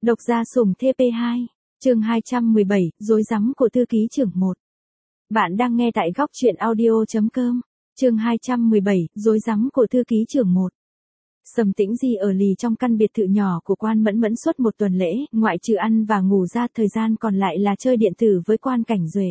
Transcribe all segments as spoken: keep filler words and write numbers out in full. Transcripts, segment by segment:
Độc gia sủng T P hai, chương hai trăm mười bảy, rối rắm của thư ký trưởng một. Bạn đang nghe tại góc truyện audio.com, chương hai trăm mười bảy, rối rắm của thư ký trưởng một. Sầm Tĩnh Di ở lì trong căn biệt thự nhỏ của Quan Mẫn Mẫn suốt một tuần lễ, ngoại trừ ăn và ngủ ra, thời gian còn lại là chơi điện tử với Quan Cảnh Duệ.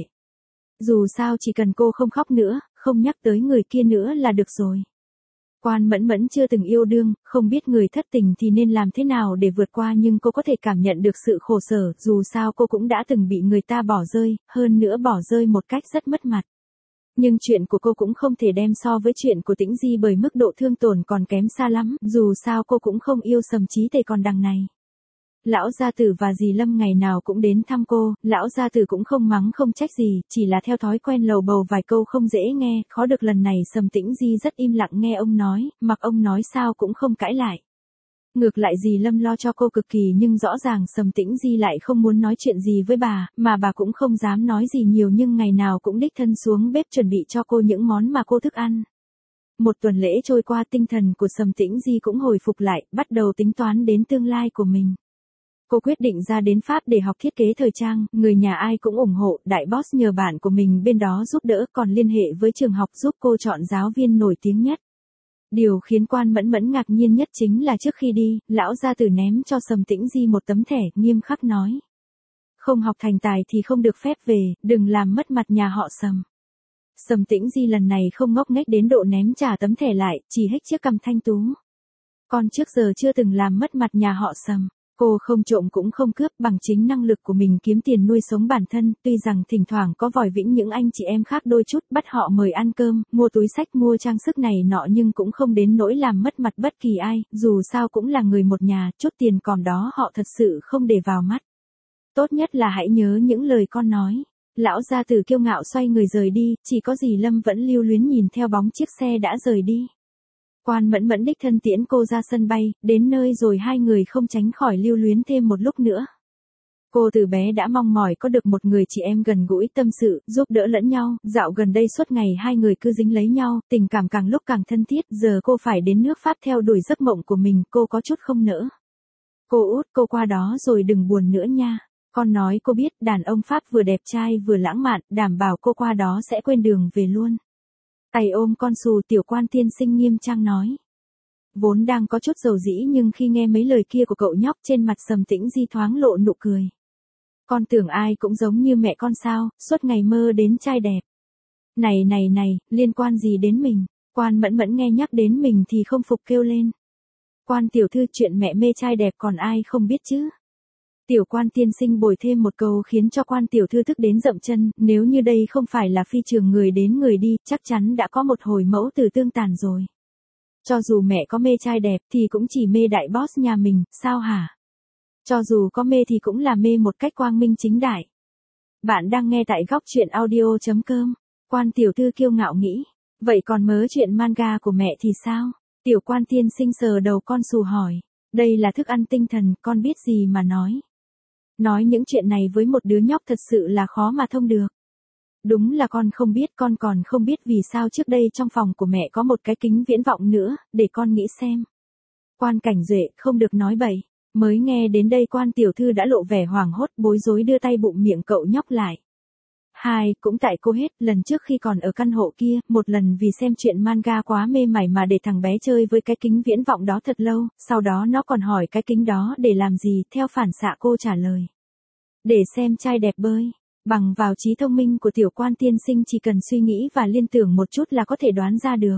Dù sao chỉ cần cô không khóc nữa, không nhắc tới người kia nữa là được rồi. Quan Mẫn Mẫn chưa từng yêu đương, không biết người thất tình thì nên làm thế nào để vượt qua, nhưng cô có thể cảm nhận được sự khổ sở, dù sao cô cũng đã từng bị người ta bỏ rơi, hơn nữa bỏ rơi một cách rất mất mặt. Nhưng chuyện của cô cũng không thể đem so với chuyện của Tĩnh Di, bởi mức độ thương tổn còn kém xa lắm, dù sao cô cũng không yêu Sầm Chí Tề còn đằng này. Lão gia tử và dì Lâm ngày nào cũng đến thăm cô, lão gia tử cũng không mắng không trách gì, chỉ là theo thói quen lầu bầu vài câu không dễ nghe, khó được lần này Sầm Tĩnh Di rất im lặng nghe ông nói, mặc ông nói sao cũng không cãi lại. Ngược lại dì Lâm lo cho cô cực kỳ, nhưng rõ ràng Sầm Tĩnh Di lại không muốn nói chuyện gì với bà, mà bà cũng không dám nói gì nhiều, nhưng ngày nào cũng đích thân xuống bếp chuẩn bị cho cô những món mà cô thích ăn. Một tuần lễ trôi qua, tinh thần của Sầm Tĩnh Di cũng hồi phục lại, bắt đầu tính toán đến tương lai của mình. Cô quyết định ra đến Pháp để học thiết kế thời trang, người nhà ai cũng ủng hộ, đại boss nhờ bạn của mình bên đó giúp đỡ, còn liên hệ với trường học giúp cô chọn giáo viên nổi tiếng nhất. Điều khiến Quan Mẫn Mẫn ngạc nhiên nhất chính là trước khi đi, lão gia tử ném cho Sầm Tĩnh Di một tấm thẻ, nghiêm khắc nói. Không học thành tài thì không được phép về, đừng làm mất mặt nhà họ Sầm. Sầm Tĩnh Di lần này không ngốc nghếch đến độ ném trả tấm thẻ lại, chỉ hếch chiếc cằm thanh tú. Con trước giờ chưa từng làm mất mặt nhà họ Sầm. Cô không trộm cũng không cướp, bằng chính năng lực của mình kiếm tiền nuôi sống bản thân, tuy rằng thỉnh thoảng có vòi vĩnh những anh chị em khác đôi chút, bắt họ mời ăn cơm, mua túi xách, mua trang sức này nọ, nhưng cũng không đến nỗi làm mất mặt bất kỳ ai, dù sao cũng là người một nhà, chút tiền còn đó họ thật sự không để vào mắt. Tốt nhất là hãy nhớ những lời con nói. Lão gia tử kiêu ngạo xoay người rời đi, chỉ có dì Lâm vẫn lưu luyến nhìn theo bóng chiếc xe đã rời đi. Quan Mẫn Mẫn đích thân tiễn cô ra sân bay, đến nơi rồi hai người không tránh khỏi lưu luyến thêm một lúc nữa. Cô từ bé đã mong mỏi có được một người chị em gần gũi, tâm sự, giúp đỡ lẫn nhau, dạo gần đây suốt ngày hai người cứ dính lấy nhau, tình cảm càng lúc càng thân thiết, giờ cô phải đến nước Pháp theo đuổi giấc mộng của mình, cô có chút không nỡ. Cô út, cô qua đó rồi đừng buồn nữa nha. Con nói cô biết, đàn ông Pháp vừa đẹp trai vừa lãng mạn, đảm bảo cô qua đó sẽ quên đường về luôn. Tay ôm con xù, Tiểu Quan tiên sinh nghiêm trang nói. Vốn đang có chút dầu dĩ, nhưng khi nghe mấy lời kia của cậu nhóc, trên mặt Sầm Tĩnh Di thoáng lộ nụ cười. Con tưởng ai cũng giống như mẹ con sao, suốt ngày mơ đến trai đẹp. Này này này, liên quan gì đến mình? Quan Mẫn Mẫn nghe nhắc đến mình thì không phục kêu lên. Quan tiểu thư, chuyện mẹ mê trai đẹp còn ai không biết chứ? Tiểu Quan tiên sinh bồi thêm một câu khiến cho Quan tiểu thư tức đến dậm chân, nếu như đây không phải là phi trường người đến người đi, chắc chắn đã có một hồi mẫu tử tương tàn rồi. Cho dù mẹ có mê trai đẹp thì cũng chỉ mê đại boss nhà mình, sao hả? Cho dù có mê thì cũng là mê một cách quang minh chính đại. Bạn đang nghe tại góc truyện audio.com. Quan tiểu thư kiêu ngạo nghĩ, vậy còn mớ chuyện manga của mẹ thì sao? Tiểu Quan tiên sinh sờ đầu con xù hỏi, đây là thức ăn tinh thần, con biết gì mà nói. Nói những chuyện này với một đứa nhóc thật sự là khó mà thông được. Đúng là con không biết, con còn không biết vì sao trước đây trong phòng của mẹ có một cái kính viễn vọng nữa, để con nghĩ xem. Quan Cảnh Duệ, không được nói bậy. Mới nghe đến đây Quan tiểu thư đã lộ vẻ hoảng hốt, bối rối đưa tay bụng miệng cậu nhóc lại. Hai, cũng tại cô hết, lần trước khi còn ở căn hộ kia, một lần vì xem chuyện manga quá mê mải mà để thằng bé chơi với cái kính viễn vọng đó thật lâu, sau đó nó còn hỏi cái kính đó để làm gì, theo phản xạ cô trả lời. Để xem trai đẹp bơi. Bằng vào trí thông minh của Tiểu Quan tiên sinh chỉ cần suy nghĩ và liên tưởng một chút là có thể đoán ra được.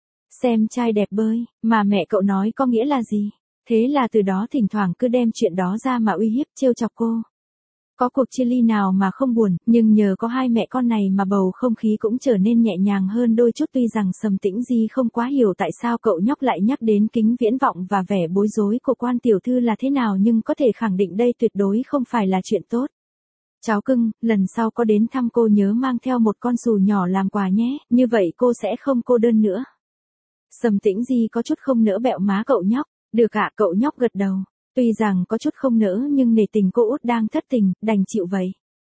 Xem trai đẹp bơi, mà mẹ cậu nói có nghĩa là gì? Thế là từ đó thỉnh thoảng cứ đem chuyện đó ra mà uy hiếp trêu chọc cô. Có cuộc chia ly nào mà không buồn, nhưng nhờ có hai mẹ con này mà bầu không khí cũng trở nên nhẹ nhàng hơn đôi chút. Tuy rằng Sầm Tĩnh Di không quá hiểu tại sao cậu nhóc lại nhắc đến kính viễn vọng và vẻ bối rối của Quan tiểu thư là thế nào, nhưng có thể khẳng định đây tuyệt đối không phải là chuyện tốt. Cháu cưng, lần sau có đến thăm cô nhớ mang theo một con xù nhỏ làm quà nhé, như vậy cô sẽ không cô đơn nữa. Sầm Tĩnh Di có chút không nỡ bẹo má cậu nhóc. Được ạ, cậu nhóc gật đầu. Tuy rằng có chút không nỡ nhưng nể tình cô út đang thất tình, đành chịu vậy.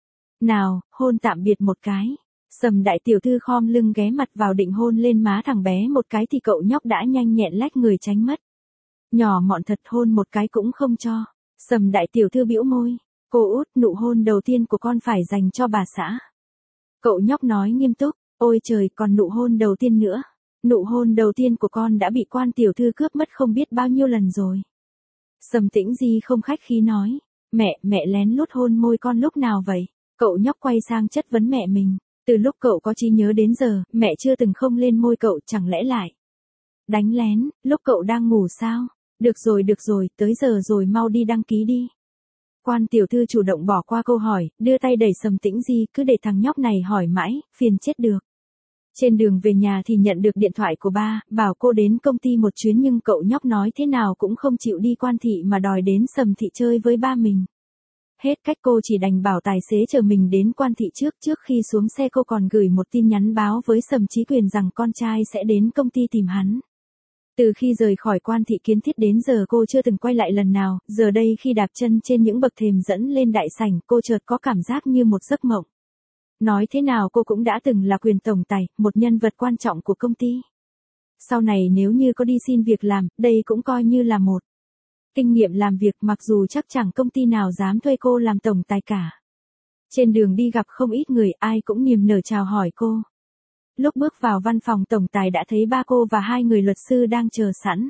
Nào, hôn tạm biệt một cái. Sầm đại tiểu thư khom lưng ghé mặt vào định hôn lên má thằng bé một cái thì cậu nhóc đã nhanh nhẹn lách người tránh mất. Nhỏ mọn thật, hôn một cái cũng không cho. Sầm đại tiểu thư bĩu môi, cô út, nụ hôn đầu tiên của con phải dành cho bà xã. Cậu nhóc nói nghiêm túc, ôi trời, còn nụ hôn đầu tiên nữa. Nụ hôn đầu tiên của con đã bị quan tiểu thư cướp mất không biết bao nhiêu lần rồi. Sầm Tĩnh Di không khách khí nói, mẹ, mẹ lén lút hôn môi con lúc nào vậy? Cậu nhóc quay sang chất vấn mẹ mình, từ lúc cậu có trí nhớ đến giờ, mẹ chưa từng không lên môi cậu, chẳng lẽ lại đánh lén, lúc cậu đang ngủ sao? Được rồi được rồi, tới giờ rồi, mau đi đăng ký đi. Quan tiểu thư chủ động bỏ qua câu hỏi, đưa tay đẩy Sầm Tĩnh Di, cứ để thằng nhóc này hỏi mãi, phiền chết được. Trên đường về nhà thì nhận được điện thoại của ba, bảo cô đến công ty một chuyến, nhưng cậu nhóc nói thế nào cũng không chịu đi Quan thị mà đòi đến Sầm thị chơi với ba mình. Hết cách cô chỉ đành bảo tài xế chở mình đến Quan thị trước, trước khi xuống xe cô còn gửi một tin nhắn báo với Sầm Chí Quyền rằng con trai sẽ đến công ty tìm hắn. Từ khi rời khỏi Quan thị Kiến Thiết đến giờ cô chưa từng quay lại lần nào, giờ đây khi đạp chân trên những bậc thềm dẫn lên đại sảnh, cô chợt có cảm giác như một giấc mộng. Nói thế nào cô cũng đã từng là quyền tổng tài, một nhân vật quan trọng của công ty. Sau này nếu như có đi xin việc làm, đây cũng coi như là một kinh nghiệm làm việc, mặc dù chắc chẳng công ty nào dám thuê cô làm tổng tài cả. Trên đường đi gặp không ít người, ai cũng niềm nở chào hỏi cô. Lúc bước vào văn phòng tổng tài đã thấy ba cô và hai người luật sư đang chờ sẵn.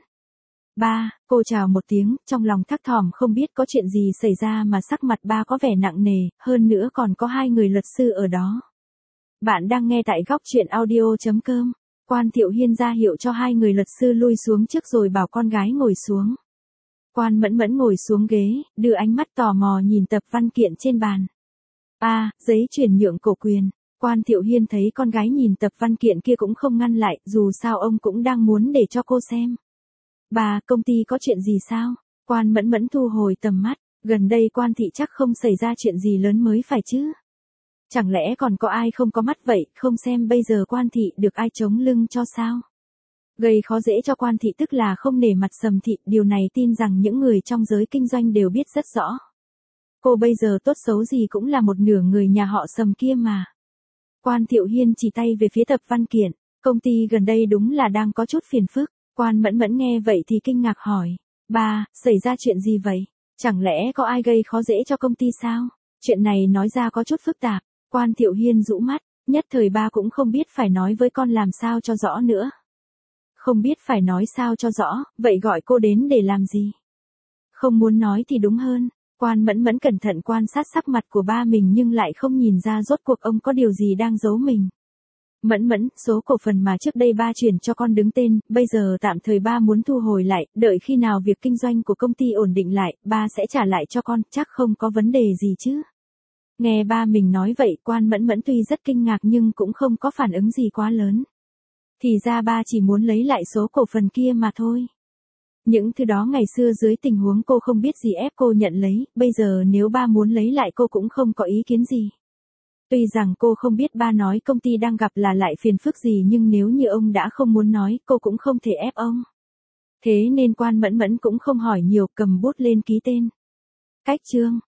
Ba, cô chào một tiếng, trong lòng thắc thỏm không biết có chuyện gì xảy ra mà sắc mặt ba có vẻ nặng nề, hơn nữa còn có hai người luật sư ở đó. Bạn đang nghe tại góc truyện audio chấm com. Quan Thiệu Hiên ra hiệu cho hai người luật sư lui xuống trước rồi bảo con gái ngồi xuống. Quan Mẫn Mẫn ngồi xuống ghế, đưa ánh mắt tò mò nhìn tập văn kiện trên bàn. A, giấy chuyển nhượng cổ quyền. Quan Thiệu Hiên thấy con gái nhìn tập văn kiện kia cũng không ngăn lại, dù sao ông cũng đang muốn để cho cô xem. Bà, công ty có chuyện gì sao? Quan Mẫn Mẫn thu hồi tầm mắt, gần đây Quan thị chắc không xảy ra chuyện gì lớn mới phải chứ. Chẳng lẽ còn có ai không có mắt vậy, không xem bây giờ Quan thị được ai chống lưng cho sao? Gây khó dễ cho Quan thị tức là không nể mặt Sầm thị, điều này tin rằng những người trong giới kinh doanh đều biết rất rõ. Cô bây giờ tốt xấu gì cũng là một nửa người nhà họ Sầm kia mà. Quan Thiệu Hiên chỉ tay về phía tập văn kiện, công ty gần đây đúng là đang có chút phiền phức. Quan Mẫn Mẫn nghe vậy thì kinh ngạc hỏi, ba, xảy ra chuyện gì vậy? Chẳng lẽ có ai gây khó dễ cho công ty sao? Chuyện này nói ra có chút phức tạp. Quan Thiệu Hiên rũ mắt, nhất thời ba cũng không biết phải nói với con làm sao cho rõ nữa. Không biết phải nói sao cho rõ, vậy gọi cô đến để làm gì? Không muốn nói thì đúng hơn. Quan Mẫn Mẫn cẩn thận quan sát sắc mặt của ba mình nhưng lại không nhìn ra rốt cuộc ông có điều gì đang giấu mình. Mẫn Mẫn, số cổ phần mà trước đây ba chuyển cho con đứng tên, bây giờ tạm thời ba muốn thu hồi lại, đợi khi nào việc kinh doanh của công ty ổn định lại, ba sẽ trả lại cho con, chắc không có vấn đề gì chứ. Nghe ba mình nói vậy, Quan Mẫn Mẫn tuy rất kinh ngạc nhưng cũng không có phản ứng gì quá lớn. Thì ra ba chỉ muốn lấy lại số cổ phần kia mà thôi. Những thứ đó ngày xưa dưới tình huống cô không biết gì ép cô nhận lấy, bây giờ nếu ba muốn lấy lại cô cũng không có ý kiến gì. Tuy rằng cô không biết ba nói công ty đang gặp là lại phiền phức gì nhưng nếu như ông đã không muốn nói, cô cũng không thể ép ông. Thế nên Quan Mẫn Mẫn cũng không hỏi nhiều, cầm bút lên ký tên. Cách chương.